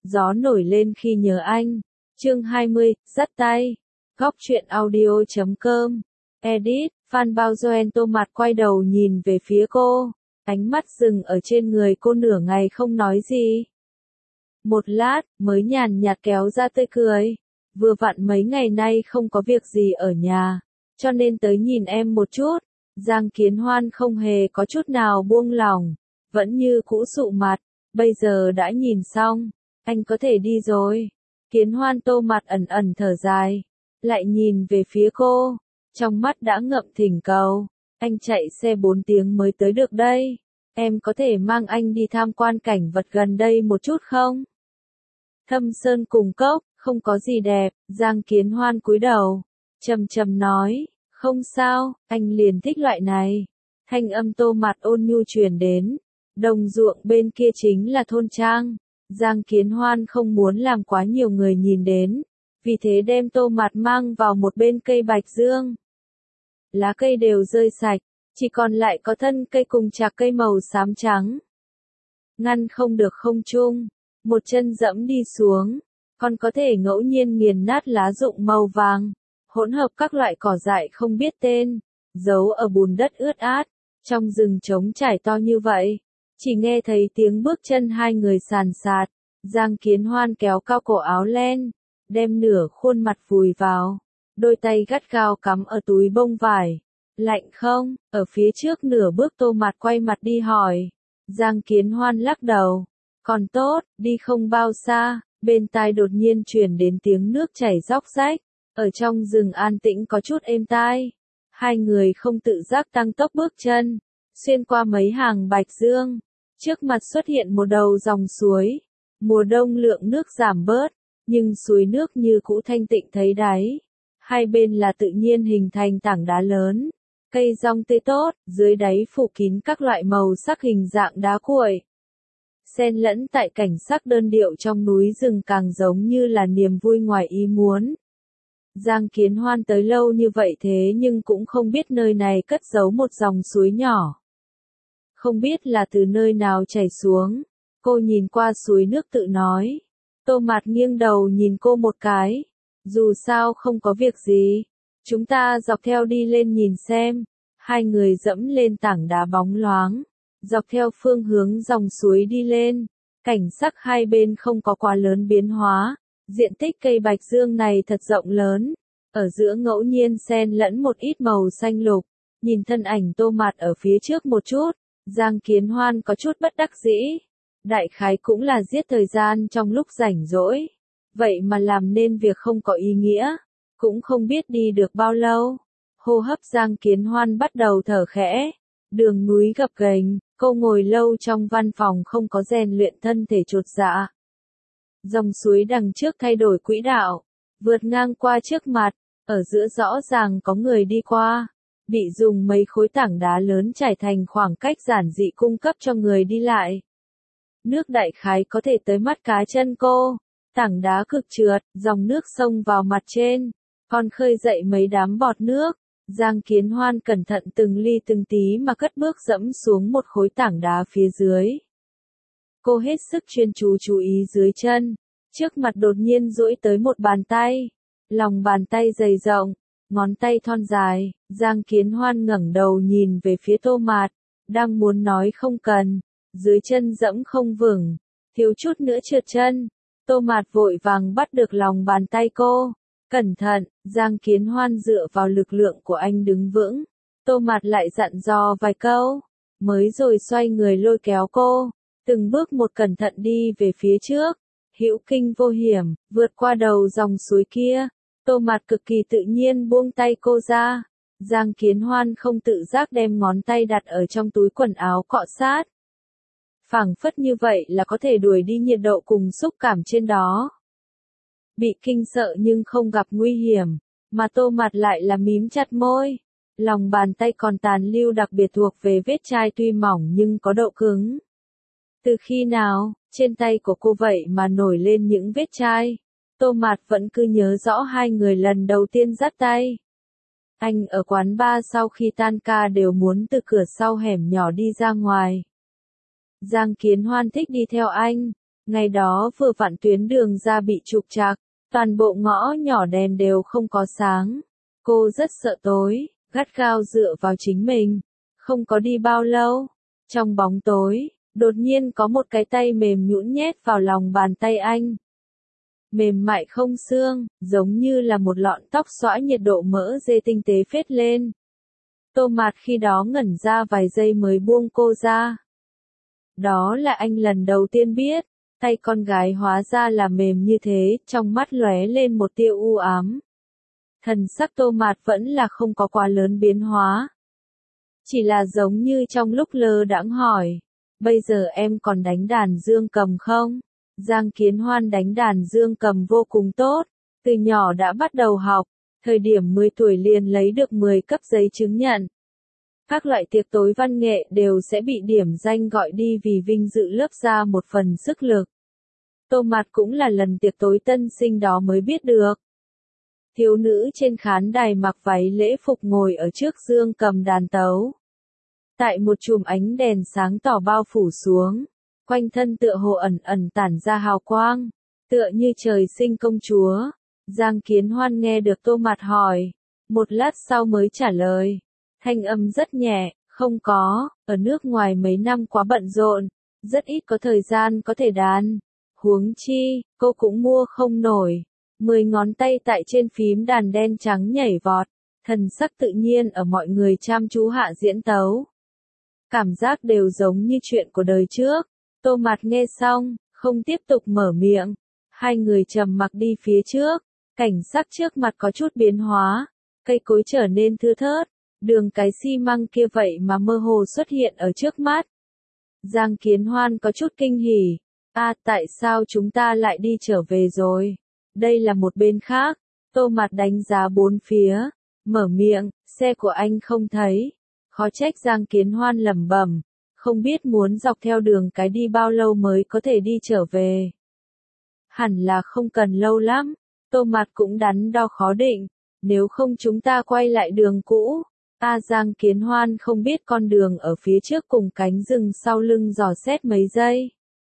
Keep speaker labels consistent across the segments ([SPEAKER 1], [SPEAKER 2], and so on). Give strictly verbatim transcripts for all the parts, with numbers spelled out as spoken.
[SPEAKER 1] Gió nổi lên khi nhớ anh. Chương hai mươi, dắt tay. Góc truyện audio chấm com. Edit, Phan Bao Joen. Tô Mạt quay đầu nhìn về phía cô. Ánh mắt dừng ở trên người cô nửa ngày không nói gì. Một lát, mới nhàn nhạt kéo ra tươi cười. Vừa vặn mấy ngày nay không có việc gì ở nhà, cho nên tới nhìn em một chút. Giang Kiến Hoan không hề có chút nào buông lỏng, vẫn như cũ sụ mặt. Bây giờ đã nhìn xong, anh có thể đi rồi. Kiến Hoan. Tô Mạt ẩn ẩn thở dài, lại nhìn về phía cô, trong mắt đã ngậm thỉnh cầu. Anh chạy xe bốn tiếng mới tới được đây. Em có thể mang anh đi tham quan cảnh vật gần đây một chút không? Thâm Sơn Cùng Cốc, không có gì đẹp. Giang Kiến Hoan cúi đầu, trầm trầm nói, không sao, anh liền thích loại này. Thanh âm Tô Mạt ôn nhu truyền đến. Đồng ruộng bên kia chính là thôn trang. Giang Kiến Hoan không muốn làm quá nhiều người nhìn đến, vì thế đem Tô Mạt mang vào một bên cây bạch dương. Lá cây đều rơi sạch, chỉ còn lại có thân cây cùng chạc cây màu xám trắng. Ngăn không được không trung, một chân dẫm đi xuống, còn có thể ngẫu nhiên nghiền nát lá rụng màu vàng, hỗn hợp các loại cỏ dại không biết tên, giấu ở bùn đất ướt át, trong rừng trống trải to như vậy. Chỉ nghe thấy tiếng bước chân hai người sàn sạt. Giang Kiến Hoan kéo cao cổ áo len, đem nửa khuôn mặt vùi vào, đôi tay gắt gao cắm ở túi bông vải. Lạnh không? Ở phía trước nửa bước Tô Mạt quay mặt đi hỏi. Giang Kiến Hoan lắc đầu. Còn tốt, đi không bao xa, bên tai đột nhiên truyền đến tiếng nước chảy róc rách. Ở trong rừng an tĩnh có chút êm tai. Hai người không tự giác tăng tốc bước chân, xuyên qua mấy hàng bạch dương. Trước mặt xuất hiện một đầu dòng suối. Mùa đông lượng nước giảm bớt, nhưng suối nước như cũ thanh tịnh thấy đáy. Hai bên là tự nhiên hình thành tảng đá lớn. Cây rong tươi tốt, dưới đáy phủ kín các loại màu sắc hình dạng đá cuội. Xen lẫn tại cảnh sắc đơn điệu trong núi rừng càng giống như là niềm vui ngoài ý muốn. Giang Kiến Hoan tới lâu như vậy thế nhưng cũng không biết nơi này cất giấu một dòng suối nhỏ. Không biết là từ nơi nào chảy xuống. Cô nhìn qua suối nước tự nói. Tô Mạt nghiêng đầu nhìn cô một cái. Dù sao không có việc gì, chúng ta dọc theo đi lên nhìn xem. Hai người dẫm lên tảng đá bóng loáng, dọc theo phương hướng dòng suối đi lên. Cảnh sắc hai bên không có quá lớn biến hóa. Diện tích cây bạch dương này thật rộng lớn. Ở giữa ngẫu nhiên xen lẫn một ít màu xanh lục. Nhìn thân ảnh Tô Mạt ở phía trước một chút, Giang Kiến Hoan có chút bất đắc dĩ. Đại khái cũng là giết thời gian trong lúc rảnh rỗi. Vậy mà làm nên việc không có ý nghĩa. Cũng không biết đi được bao lâu. Hô hấp Giang Kiến Hoan bắt đầu thở khẽ. Đường núi gập ghềnh, cô ngồi lâu trong văn phòng không có rèn luyện thân thể chột dạ. Dòng suối đằng trước thay đổi quỹ đạo, vượt ngang qua trước mặt, ở giữa rõ ràng có người đi qua. Bị dùng mấy khối tảng đá lớn trải thành khoảng cách giản dị cung cấp cho người đi lại. Nước đại khái có thể tới mắt cá chân cô, tảng đá cực trượt, dòng nước xông vào mặt trên, còn khơi dậy mấy đám bọt nước. Giang Kiến Hoan cẩn thận từng ly từng tí mà cất bước dẫm xuống một khối tảng đá phía dưới. Cô hết sức chuyên chú chú ý dưới chân, trước mặt đột nhiên duỗi tới một bàn tay, lòng bàn tay dày rộng, ngón tay thon dài. Giang Kiến Hoan ngẩng đầu nhìn về phía Tô Mạt, đang muốn nói không cần, dưới chân dẫm không vững, thiếu chút nữa trượt chân. Tô Mạt vội vàng bắt được lòng bàn tay cô. Cẩn thận. Giang Kiến Hoan dựa vào lực lượng của anh đứng vững. Tô Mạt lại dặn dò vài câu, mới rồi xoay người lôi kéo cô, từng bước một cẩn thận đi về phía trước, hữu kinh vô hiểm, vượt qua đầu dòng suối kia. Tô Mạt cực kỳ tự nhiên buông tay cô ra. Giang Kiến Hoan không tự giác đem ngón tay đặt ở trong túi quần áo cọ sát. Phảng phất như vậy là có thể đuổi đi nhiệt độ cùng xúc cảm trên đó. Bị kinh sợ nhưng không gặp nguy hiểm, mà Tô Mạt lại là mím chặt môi. Lòng bàn tay còn tàn lưu đặc biệt thuộc về vết chai tuy mỏng nhưng có độ cứng. Từ khi nào, trên tay của cô vậy mà nổi lên những vết chai? Tô Mạt vẫn cứ nhớ rõ hai người lần đầu tiên dắt tay. Anh ở quán bar sau khi tan ca đều muốn từ cửa sau hẻm nhỏ đi ra ngoài. Giang Kiến Hoan thích đi theo anh, Ngày đó vừa vặn tuyến đường ra bị trục trặc, toàn bộ ngõ nhỏ đèn đều không có sáng. Cô rất sợ tối, gắt gao dựa vào chính mình. Không có đi bao lâu, trong bóng tối, đột nhiên có một cái tay mềm nhũn nhét vào lòng bàn tay anh. Mềm mại không xương, giống như là một lọn tóc xõa nhiệt độ mỡ dê tinh tế phết lên. Tô Mạt khi đó ngẩn ra vài giây mới buông cô ra. Đó là anh lần đầu tiên biết, tay con gái hóa ra là mềm như thế, trong mắt lóe lên một tia u ám. Thần sắc Tô Mạt vẫn là không có quá lớn biến hóa. Chỉ là giống như trong lúc lơ đãng hỏi, bây giờ em còn đánh đàn dương cầm không? Giang Kiến Hoan đánh đàn dương cầm vô cùng tốt, từ nhỏ đã bắt đầu học, thời điểm mười tuổi liền lấy được mười cấp giấy chứng nhận. Các loại tiệc tối văn nghệ đều sẽ bị điểm danh gọi đi vì vinh dự lớp ra một phần sức lực. Tô Mạt cũng là lần tiệc tối tân sinh đó mới biết được. Thiếu nữ trên khán đài mặc váy lễ phục ngồi ở trước dương cầm đàn tấu. Tại một chùm ánh đèn sáng tỏ bao phủ xuống, quanh thân tựa hồ ẩn ẩn tản ra hào quang, tựa như trời sinh công chúa. Giang Kiến Hoan nghe được Tô Mạt hỏi, một lát sau mới trả lời, thanh âm rất nhẹ, không có, ở nước ngoài mấy năm quá bận rộn, rất ít có thời gian có thể đàn. Huống chi, cô cũng mua không nổi. Mười ngón tay tại trên phím đàn đen trắng nhảy vọt, thần sắc tự nhiên ở mọi người chăm chú hạ diễn tấu. Cảm giác đều giống như chuyện của đời trước. Tô Mạt nghe xong, không tiếp tục mở miệng. Hai người trầm mặc đi phía trước, cảnh sắc trước mặt có chút biến hóa, cây cối trở nên thưa thớt, đường cái xi măng kia vậy mà mơ hồ xuất hiện ở trước mắt. Giang Kiến Hoan có chút kinh hỉ, a tại sao chúng ta lại đi trở về rồi? Đây là một bên khác. Tô Mạt đánh giá bốn phía, mở miệng, xe của anh không thấy. Khó trách Giang Kiến Hoan lẩm bẩm, không biết muốn dọc theo đường cái đi bao lâu mới có thể đi trở về. Hẳn là không cần lâu lắm. Tô Mạt cũng đắn đo khó định, nếu không chúng ta quay lại đường cũ. A Giang Kiến Hoan không biết con đường ở phía trước cùng cánh rừng sau lưng dò xét mấy giây.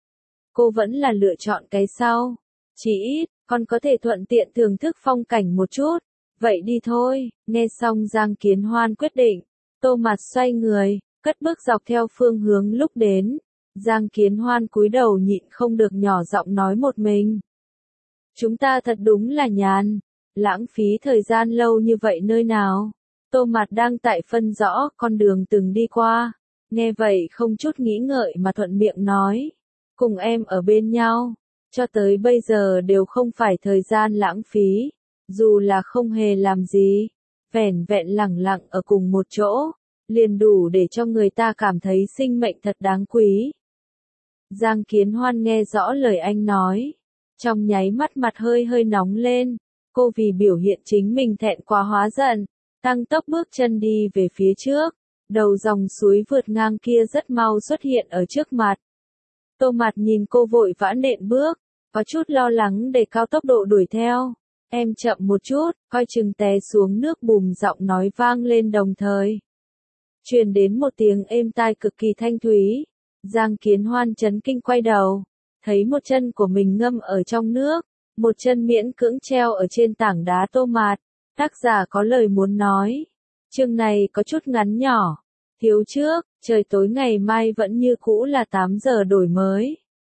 [SPEAKER 1] Cô vẫn là lựa chọn cái sau. Chỉ ít, con có thể thuận tiện thưởng thức phong cảnh một chút. Vậy đi thôi. Nghe xong Giang Kiến Hoan quyết định, Tô Mạt xoay người, cất bước dọc theo phương hướng lúc đến. Giang Kiến Hoan cúi đầu nhịn không được nhỏ giọng nói một mình. Chúng ta thật đúng là nhàn, lãng phí thời gian lâu như vậy nơi nào. Tô Mạt đang tại phân rõ con đường từng đi qua. Nghe vậy không chút nghĩ ngợi mà thuận miệng nói. Cùng em ở bên nhau, cho tới bây giờ đều không phải thời gian lãng phí. Dù là không hề làm gì, vẻn vẹn lẳng lặng ở cùng một chỗ, liền đủ để cho người ta cảm thấy sinh mệnh thật đáng quý. Giang Kiến Hoan nghe rõ lời anh nói, trong nháy mắt mặt hơi hơi nóng lên. Cô vì biểu hiện chính mình thẹn quá hóa giận, tăng tốc bước chân đi về phía trước. Đầu dòng suối vượt ngang kia rất mau xuất hiện ở trước mặt. Tô Mạt nhìn cô vội vã nện bước, có chút lo lắng để cao tốc độ đuổi theo. Em chậm một chút, coi chừng té xuống nước, bùm giọng nói vang lên đồng thời. Truyền đến một tiếng êm tai cực kỳ thanh thúy. Giang Kiến Hoan chấn kinh quay đầu, thấy một chân của mình ngâm ở trong nước, một chân miễn cưỡng treo ở trên tảng đá. Tô Mạt, tác giả có lời muốn nói. Chương này có chút ngắn nhỏ. Thiếu trước, trời tối ngày mai vẫn như cũ là tám giờ đổi mới.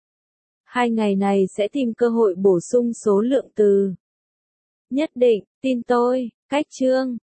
[SPEAKER 1] Hai ngày này sẽ tìm cơ hội bổ sung số lượng từ. Nhất định, tin tôi, cách chương.